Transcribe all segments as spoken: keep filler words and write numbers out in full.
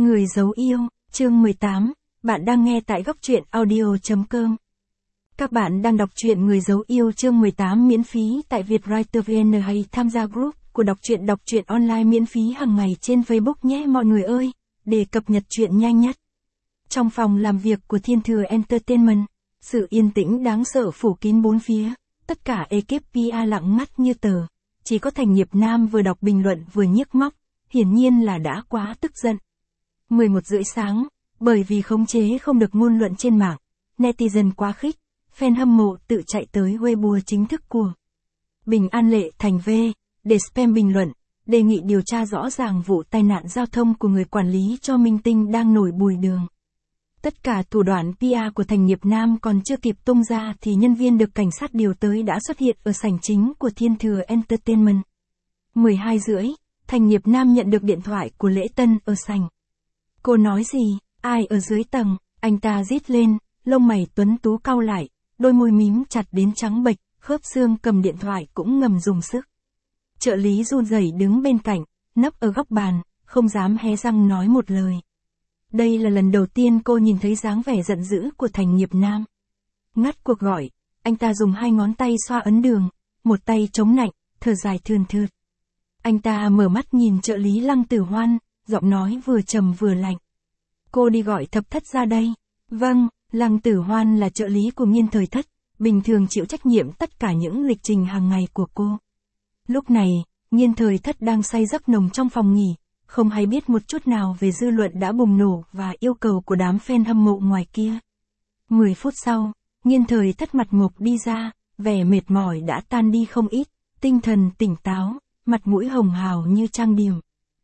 Người giấu yêu, chương mười tám, bạn đang nghe tại góc truyện audio chấm com. Các bạn đang đọc truyện Người giấu yêu chương mười tám miễn phí tại Vietwriter vê en hay tham gia group của đọc truyện đọc truyện online miễn phí hàng ngày trên Facebook nhé mọi người ơi, để cập nhật truyện nhanh nhất. Trong phòng làm việc của Thiên Thừa Entertainment, sự yên tĩnh đáng sợ phủ kín bốn phía, tất cả ekip pê e lặng ngắt như tờ, chỉ có Thành Nghiệp Nam vừa đọc bình luận vừa nhiếc móc, hiển nhiên là đã quá tức giận. mười một rưỡi sáng, bởi vì khống chế không được ngôn luận trên mạng, netizen quá khích, fan hâm mộ tự chạy tới Weibo chính thức của Bình An Lệ Thành V, để spam bình luận, đề nghị điều tra rõ ràng vụ tai nạn giao thông của người quản lý cho minh tinh đang nổi bùi đường. Tất cả thủ đoạn pê e của Thành Nghiệp Nam còn chưa kịp tung ra thì nhân viên được cảnh sát điều tới đã xuất hiện ở sảnh chính của Thiên Thừa Entertainment. mười hai rưỡi, Thành Nghiệp Nam nhận được điện thoại của Lễ Tân ở sảnh. Cô nói gì, ai ở dưới tầng, anh ta rít lên, lông mày tuấn tú cau lại, đôi môi mím chặt đến trắng bệch, khớp xương cầm điện thoại cũng ngầm dùng sức. Trợ lý run rẩy đứng bên cạnh, nấp ở góc bàn, không dám hé răng nói một lời. Đây là lần đầu tiên cô nhìn thấy dáng vẻ giận dữ của Thành Nghiệp Nam. Ngắt cuộc gọi, anh ta dùng hai ngón tay xoa ấn đường, một tay chống nạnh, thở dài thườn thượt. Anh ta mở mắt nhìn trợ lý Lăng Tử Hoan, giọng nói vừa trầm vừa lạnh. Cô đi gọi Thập Thất ra đây. Vâng, Lăng Tử Hoan là trợ lý của Nghiên Thời Thất, bình thường chịu trách nhiệm tất cả những lịch trình hàng ngày của cô. Lúc này, Nghiên Thời Thất đang say giấc nồng trong phòng nghỉ, không hay biết một chút nào về dư luận đã bùng nổ và yêu cầu của đám fan hâm mộ ngoài kia. Mười phút sau, Nghiên Thời Thất mặt ngộp đi ra, vẻ mệt mỏi đã tan đi không ít, tinh thần tỉnh táo, mặt mũi hồng hào như trang điểm.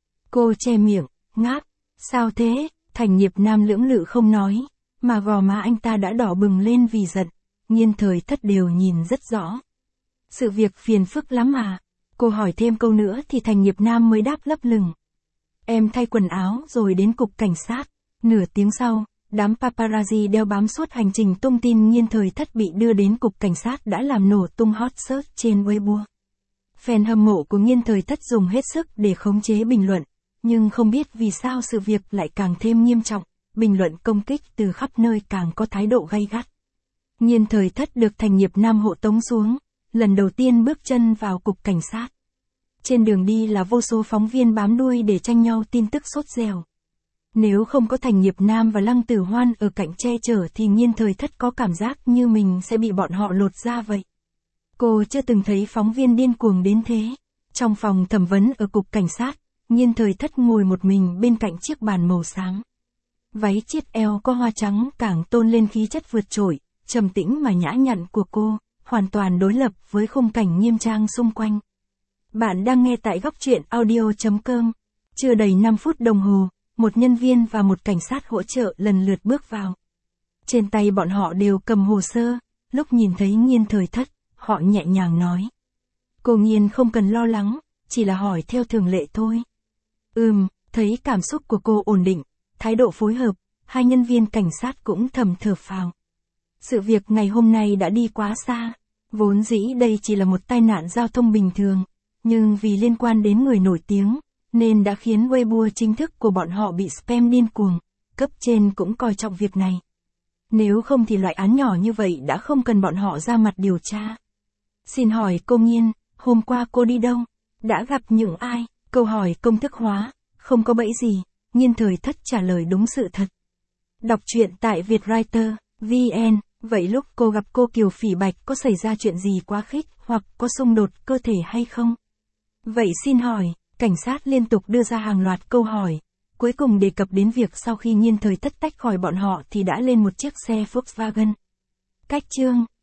Cô che miệng, ngáp, sao thế? Thành Nghiệp Nam lưỡng lự không nói, mà gò má anh ta đã đỏ bừng lên vì giận, Nghiên Thời Thất đều nhìn rất rõ. Sự việc phiền phức lắm à? Cô hỏi thêm câu nữa thì Thành Nghiệp Nam mới đáp lấp lửng. Em thay quần áo rồi đến cục cảnh sát. Nửa tiếng sau, đám paparazzi đeo bám suốt hành trình tung tin Nghiên Thời Thất bị đưa đến cục cảnh sát đã làm nổ tung hot search trên Weibo. Fan hâm mộ của Nghiên Thời Thất dùng hết sức để khống chế bình luận, nhưng không biết vì sao sự việc lại càng thêm nghiêm trọng, bình luận công kích từ khắp nơi càng có thái độ gay gắt. Nghiên Thời Thất được Thành Nghiệp Nam hộ tống xuống, lần đầu tiên bước chân vào cục cảnh sát. Trên đường đi là vô số phóng viên bám đuôi để tranh nhau tin tức sốt dẻo. Nếu không có Thành Nghiệp Nam và Lăng Tử Hoan ở cạnh che chở thì Nghiên Thời Thất có cảm giác như mình sẽ bị bọn họ lột ra vậy. Cô chưa từng thấy phóng viên điên cuồng đến thế. Trong phòng thẩm vấn ở cục cảnh sát, Nghiên Thời Thất ngồi một mình bên cạnh chiếc bàn màu xám. Váy chiết eo có hoa trắng càng tôn lên khí chất vượt trội, trầm tĩnh mà nhã nhặn của cô, hoàn toàn đối lập với khung cảnh nghiêm trang xung quanh. Bạn đang nghe tại góc truyện audio chấm com. Chưa đầy năm phút đồng hồ, một nhân viên và một cảnh sát hỗ trợ lần lượt bước vào. Trên tay bọn họ đều cầm hồ sơ, lúc nhìn thấy Nghiên Thời Thất, họ nhẹ nhàng nói. Cô Nghiên không cần lo lắng, chỉ là hỏi theo thường lệ thôi. Ừm, thấy cảm xúc của cô ổn định, thái độ phối hợp, hai nhân viên cảnh sát cũng thầm thở phào. Sự việc ngày hôm nay đã đi quá xa, vốn dĩ đây chỉ là một tai nạn giao thông bình thường, nhưng vì liên quan đến người nổi tiếng, nên đã khiến Weibo chính thức của bọn họ bị spam điên cuồng, cấp trên cũng coi trọng việc này. Nếu không thì loại án nhỏ như vậy đã không cần bọn họ ra mặt điều tra. Xin hỏi cô Nghiên, hôm qua cô đi đâu? Đã gặp những ai? Câu hỏi công thức hóa, không có bẫy gì, Nghiên Thời Thất trả lời đúng sự thật. Đọc truyện tại Vietwriter, vê en, vậy lúc cô gặp cô Kiều Phỉ Bạch có xảy ra chuyện gì quá khích hoặc có xung đột cơ thể hay không? Vậy xin hỏi, cảnh sát liên tục đưa ra hàng loạt câu hỏi, cuối cùng đề cập đến việc sau khi Nghiên Thời Thất tách khỏi bọn họ thì đã lên một chiếc xe Volkswagen. Cách chương